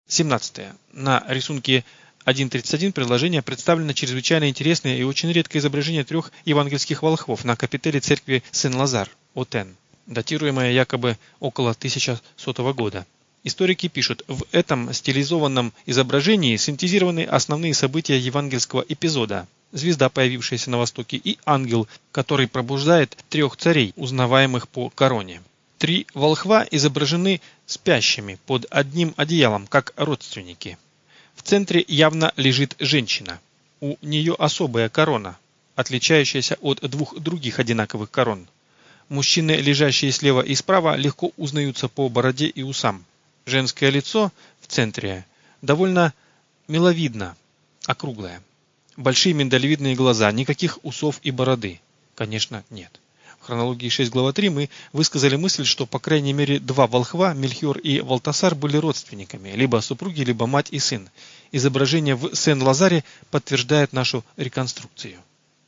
17. На рисунке 1.31 приложения представлено чрезвычайно интересное и очень редкое изображение 3 евангельских волхвов на капителе церкви Сен-Лазар, Отен, датируемое якобы около 1100 года. Историки пишут, в этом стилизованном изображении синтезированы основные события евангельского эпизода: звезда, появившаяся на востоке, и ангел, который пробуждает 3 царей, узнаваемых по короне. 3 волхва изображены спящими под одним одеялом, как родственники. В центре явно лежит женщина. У нее особая корона, отличающаяся от 2 других одинаковых корон. Мужчины, лежащие слева и справа, легко узнаются по бороде и усам. Женское лицо в центре довольно миловидно, округлое. Большие миндалевидные глаза, никаких усов и бороды, конечно, нет. В хронологии 6 глава 3 мы высказали мысль, что по крайней мере 2 волхва, Мельхиор и Валтасар, были родственниками, либо супруги, либо мать и сын. Изображение в Сен-Лазаре подтверждает нашу реконструкцию.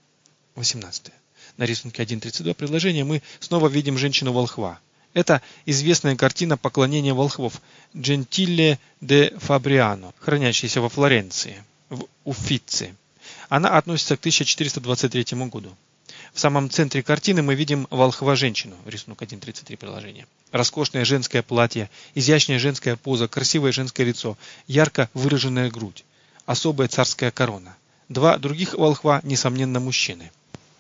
18. На рисунке 1.32 приложения мы снова видим женщину-волхва. Это известная картина поклонения волхвов Джентилле де Фабриано, хранящаяся во Флоренции, в Уффици. Она относится к 1423 году. В самом центре картины мы видим волхва-женщину, рисунок 1.33 приложения. Роскошное женское платье, изящная женская поза, красивое женское лицо, ярко выраженная грудь, особая царская корона. 2 других волхва, несомненно, мужчины.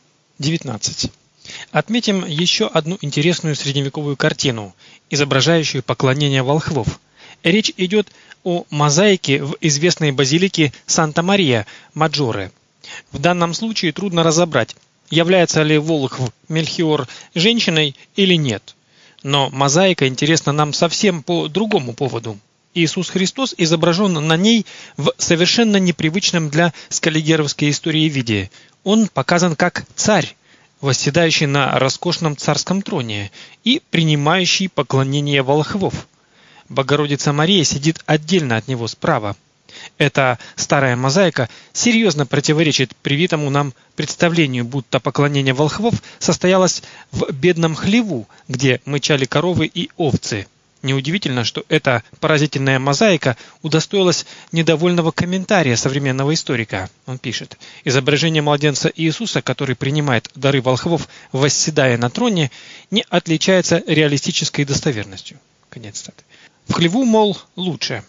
19. Отметим еще одну интересную средневековую картину, изображающую поклонение волхвов. Речь идет о мозаике в известной базилике Санта-Мария-Маджоре. В данном случае трудно разобрать, является ли волхв Мельхиор женщиной или нет. Но мозаика интересна нам совсем по другому поводу. Иисус Христос изображен на ней в совершенно непривычном для скаллигеровской истории виде. Он показан как царь, восседающий на роскошном царском троне и принимающий поклонение волхвов. Богородица Мария сидит отдельно от него справа. Эта старая мозаика серьезно противоречит привитому нам представлению, будто поклонение волхвов состоялось в бедном хлеву, где мычали коровы и овцы. Неудивительно, что эта поразительная мозаика удостоилась недовольного комментария современного историка. Он пишет: изображение младенца Иисуса, который принимает дары волхвов, восседая на троне, не отличается реалистической достоверностью. Конец цитаты. В хлеву, мол, лучше.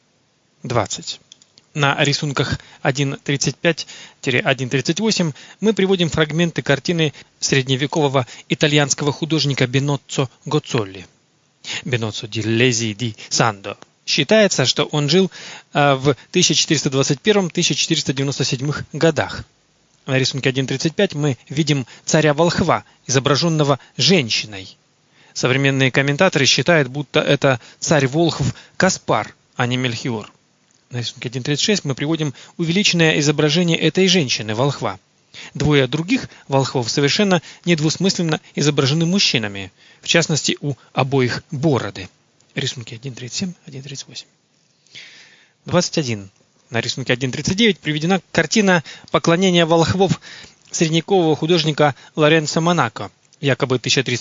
20. На рисунках 1.35-1.38 мы приводим фрагменты картины средневекового итальянского художника Беноццо Гоццолли. Беноццо ди Лези ди Сандо. Считается, что он жил в 1421-1497 годах. На рисунке 1.35 мы видим царя-волхва, изображенного женщиной. Современные комментаторы считают, будто это царь-волхв Каспар, а не Мельхиор. На рисунке 1.36 мы приводим увеличенное изображение этой женщины-волхва. 2 других волхвов совершенно недвусмысленно изображены мужчинами, в частности, у обоих бороды. Рисунки 1.37, 1.38. 21. На рисунке 1.39 приведена картина поклонения волхвов средневекового художника Лоренцо Монако, якобы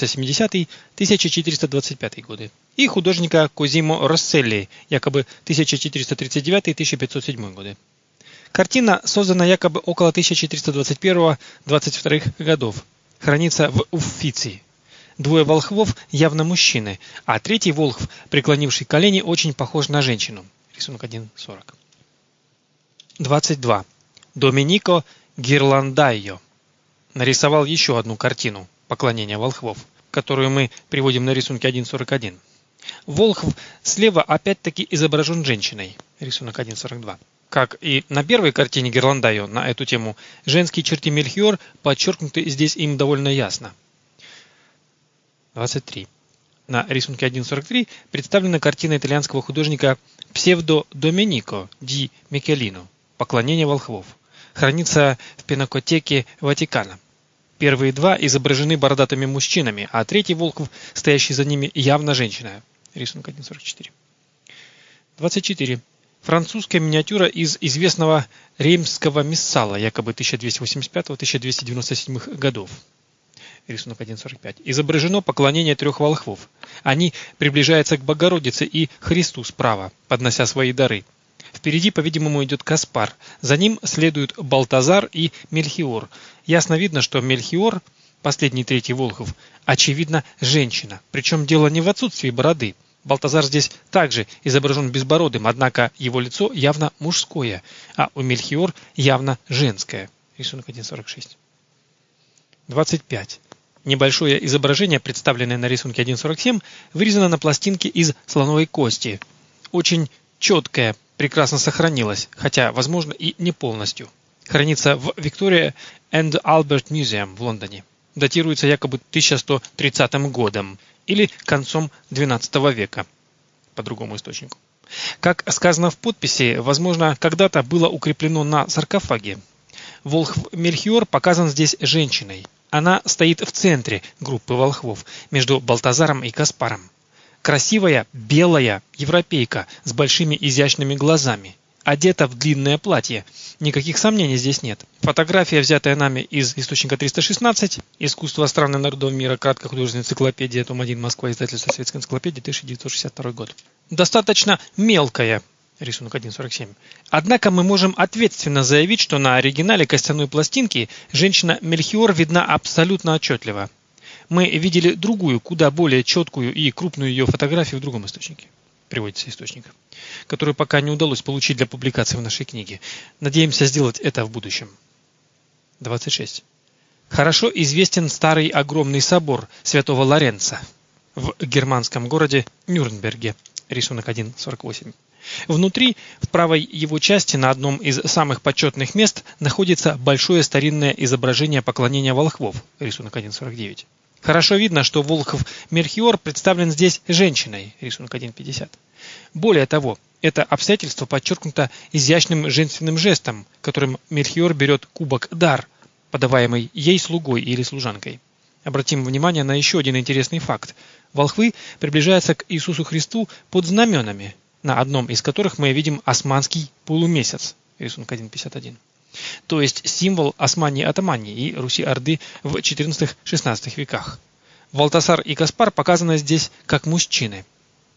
1370-1425 годы, и художника Козимо Росселли, якобы 1439-1507 годы. Картина создана якобы около 1421-22 годов. Хранится в Уффици. 2 волхвов явно мужчины, а 3 волхв, преклонивший колени, очень похож на женщину. Рисунок 1.40. 22. Доменико Гирландайо нарисовал еще одну картину поклонения волхвов, которую мы приводим на рисунке 1.41. Волхв слева опять-таки изображен женщиной. Рисунок 1.42. Как и на первой картине Гирландайо на эту тему, женские черты Мельхиор подчеркнуты здесь им довольно ясно. 23. На рисунке 1.43 представлена картина итальянского художника Псевдо Доменико ди Микелино «Поклонение волхвов». Хранится в Пинакотеке Ватикана. Первые 2 изображены бородатыми мужчинами, а 3 волхв, стоящий за ними, явно женщина. Рисунок 1.44. 24. Французская миниатюра из известного реймского миссала, якобы 1285-1297 годов. Рисунок 1.45. Изображено поклонение 3 волхвов. Они приближаются к Богородице и Христу справа, поднося свои дары. Впереди, по-видимому, идет Каспар. За ним следуют Балтазар и Мельхиор. Ясно видно, что Мельхиор, последний третий волхв, очевидно, женщина. Причем дело не в отсутствии бороды. Балтазар здесь также изображен безбородым, однако его лицо явно мужское, а у Мельхиор явно женское. Рисунок 1.46. 25. Небольшое изображение, представленное на рисунке 1.47, вырезано на пластинке из слоновой кости. Очень четкое, прекрасно сохранилось, хотя, возможно, и не полностью. Хранится в Victoria and Albert Museum в Лондоне. Датируется якобы 1130 годом или концом XII века, по другому источнику. Как сказано в подписи, возможно, когда-то было укреплено на саркофаге. Волхв Мельхиор показан здесь женщиной. Она стоит в центре группы волхвов, между Балтазаром и Каспаром. Красивая, белая европейка с большими изящными глазами. Одета в длинное платье. Никаких сомнений здесь нет. Фотография, взятая нами из источника 316, «Искусство стран и народов мира», краткая художественная энциклопедия, том 1, Москва, издательство «Советская энциклопедия», 1962 год. Достаточно мелкая, рисунок 1.47. Однако мы можем ответственно заявить, что на оригинале костяной пластинки женщина Мельхиор видна абсолютно отчетливо. Мы видели другую, куда более четкую и крупную ее фотографию в другом источнике. Приводится источник, которую пока не удалось получить для публикации в нашей книге. Надеемся сделать это в будущем. 26. Хорошо известен старый огромный собор Святого Лоренца в германском городе Нюрнберге. Рисунок 1.48. Внутри, в правой его части, на одном из самых почетных мест, находится большое старинное изображение поклонения волхвов. Рисунок 1.49. Хорошо видно, что волхв Мельхиор представлен здесь женщиной. Рисунок 1.50. Более того, это обстоятельство подчеркнуто изящным женственным жестом, которым Мельхиор берет кубок дар, подаваемый ей слугой или служанкой. Обратим внимание на еще один интересный факт. Волхвы приближаются к Иисусу Христу под знаменами, на одном из которых мы видим османский полумесяц. Рисунок 1.51. То есть символ Османии-Атамании и Руси-Орды в XIV-XVI веках. Балтасар и Каспар показаны здесь как мужчины.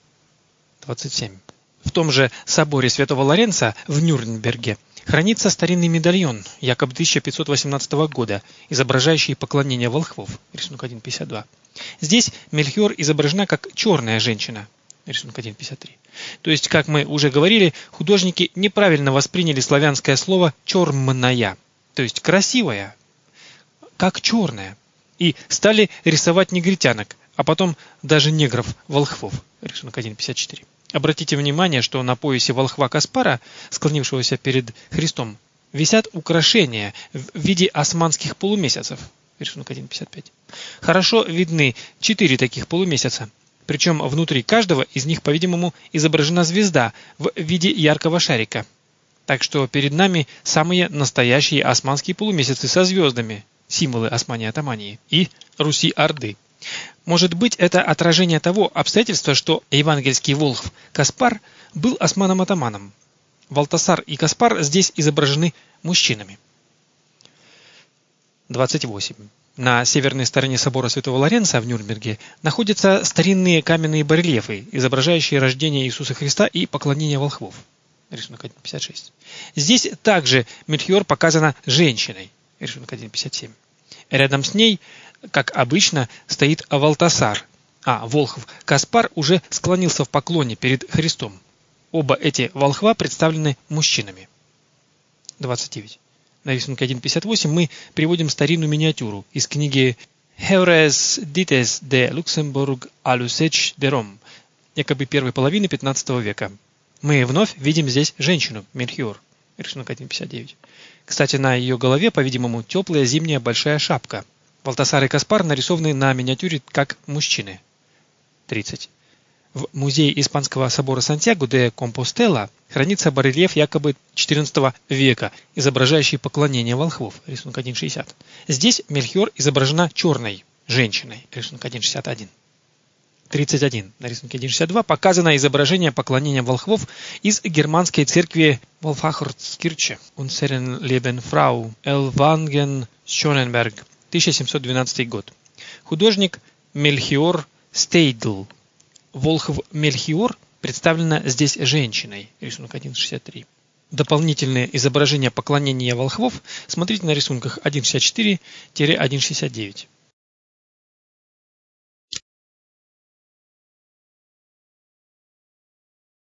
27. В том же соборе Святого Лоренца в Нюрнберге хранится старинный медальон, якобы 1518 года, изображающий поклонение волхвов. Рисунок 1.52. Здесь Мельхиор изображена как черная женщина. Рисунок 1.53. То есть, как мы уже говорили, художники неправильно восприняли славянское слово «чермная», то есть красивая, как черная, и стали рисовать негритянок, а потом даже негров-волхвов. Рисунок 1.54. Обратите внимание, что на поясе волхва Каспара, склонившегося перед Христом, висят украшения в виде османских полумесяцев. Рисунок 1.55. Хорошо видны 4 таких полумесяца. Причем внутри каждого из них, по-видимому, изображена звезда в виде яркого шарика. Так что перед нами самые настоящие османские полумесяцы со звездами, символы Османии-Атамании и Руси-Орды. Может быть, это отражение того обстоятельства, что евангельский волхв Каспар был османом-атаманом. Балтасар и Каспар здесь изображены мужчинами. 28. На северной стороне собора Святого Лоренца в Нюрнберге находятся старинные каменные барельефы, изображающие рождение Иисуса Христа и поклонение волхвов. Рисунок 1.56. Здесь также Мельхиор показана женщиной. Рисунок 1.57. Рядом с ней, как обычно, стоит Балтасар, а волхв Каспар уже склонился в поклоне перед Христом. Оба эти волхва представлены мужчинами. 29. На рисунке 1.58 мы приводим старинную миниатюру из книги «Heures dites de Luxembourg à l'usage de Rome», якобы первой половины 15 века. Мы вновь видим здесь женщину, Мельхиор. Рисунок 1.59. Кстати, на ее голове, по-видимому, теплая зимняя большая шапка. Балтасар и Каспар нарисованы на миниатюре как мужчины. 30. В музее Испанского собора Сантьяго де Компостела хранится барельеф якобы XIV века, изображающий поклонение волхвов. Рисунок 1.60. Здесь Мельхиор изображена черной женщиной. Рисунок 1.61. 31. На рисунке 1.62 показано изображение поклонения волхвов из германской церкви Wolfachortskirche Unseren lieben Frau Ellwangen Schönenberg, 1712 год. Художник Мельхиор Стейдл. Волхв Мельхиор представлена здесь женщиной. Рисунок 1.63. Дополнительные изображения поклонения волхвов смотрите на рисунках 1.64-1.69.